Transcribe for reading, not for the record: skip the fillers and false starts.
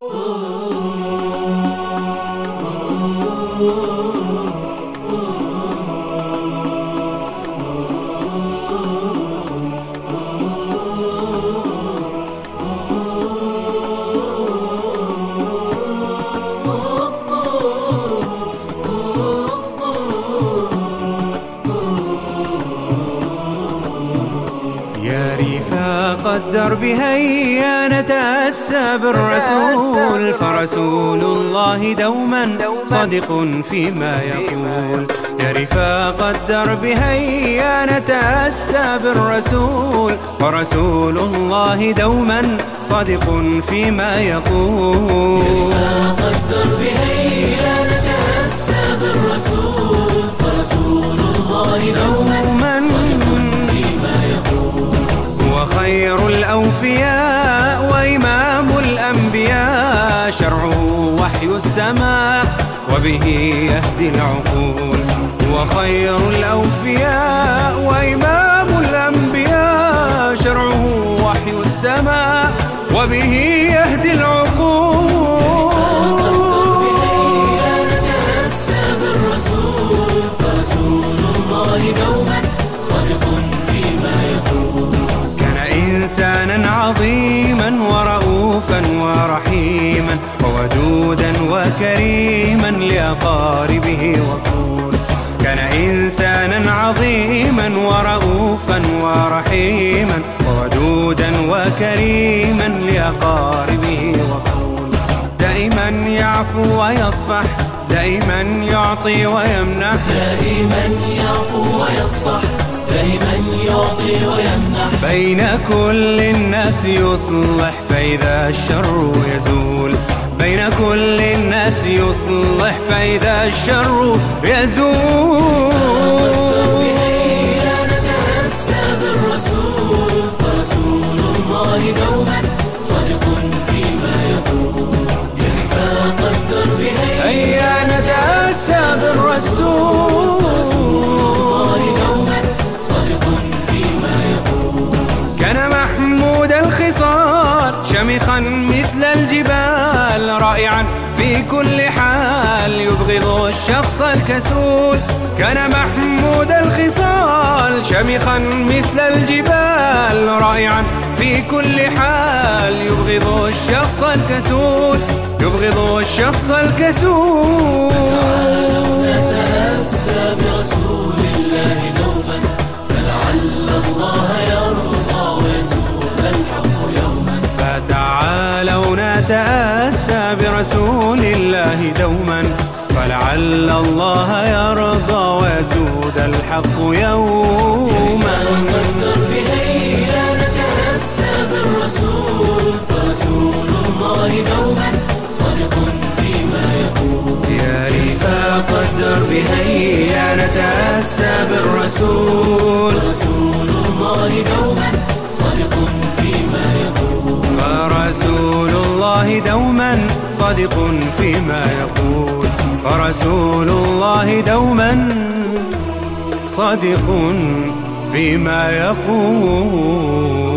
يا رفاق الدرب هيا نتأسى بالرسول، فرسول الله دوما صادق فيما يقول. يا رفاق الدرب هيا نتأسى بالرسول، فرسول الله دوما صادق فيما يقول. يا رفاق الدرب هيا نتأسى بالرسول، فرسول الله دوما صادق فيما يقول. هو خير الأوفياء وإمام الأنبياء، شرعه وحي السماء وبه يهدي العقول. هو خير الأوفياء وإمام الأنبياء، شرعه وحي السماء وبه يهدي العقول. نتأسى بالرسول، فرسول الله دوما صادق فيما يقول. كان إنسانا عظيما ورؤوفا ورحيما، وودودا وكريما لأقاربه وصول. كان إنسانا عظيما ورؤوفا ورحيما، وودودا وكريما لأقاربه وصول. دائما يعفو ويصفح، دائما يعطي ويمنح، دائما يعفو ويصفح، دائما يعطي ويمنح. بين كل الناس يصلح فإذا الشر يزول. بين كل الناس يصلح فإذا الشر يزول. نتأسى بالرسول، فرسول الله دوما صادق فيما يقول. يا رفاق الدرب هيا نتأسى بالرسول، فرسول الله دوما صادق فيما يقول. كان محمود الخصال شمخا مثل الجبال، رائعا في كل حال يبغض الشخص الكسول. كان محمود الخصال شمخا مثل الجبال، رائعا في كل حال يبغض الشخص الكسول. يبغض الشخص الكسول. نتأسى برسول الله دوما، فلعل الله يرضى ويسوء الحق يوما. فتعالوا نتأسى برسول الله دوما، فلعل الله يرضى ويسود الحق يوما. هيا نتأسى بالرسول، فرسول الله دوما صادق فيما يقول. يا رفاق الدرب هيا نتأسى بالرسول، فرسول الله دوما صادق فيما يقول. فرسول الله دوما صادق فيما يقول. فرسول الله دوما صادق فيما يقول.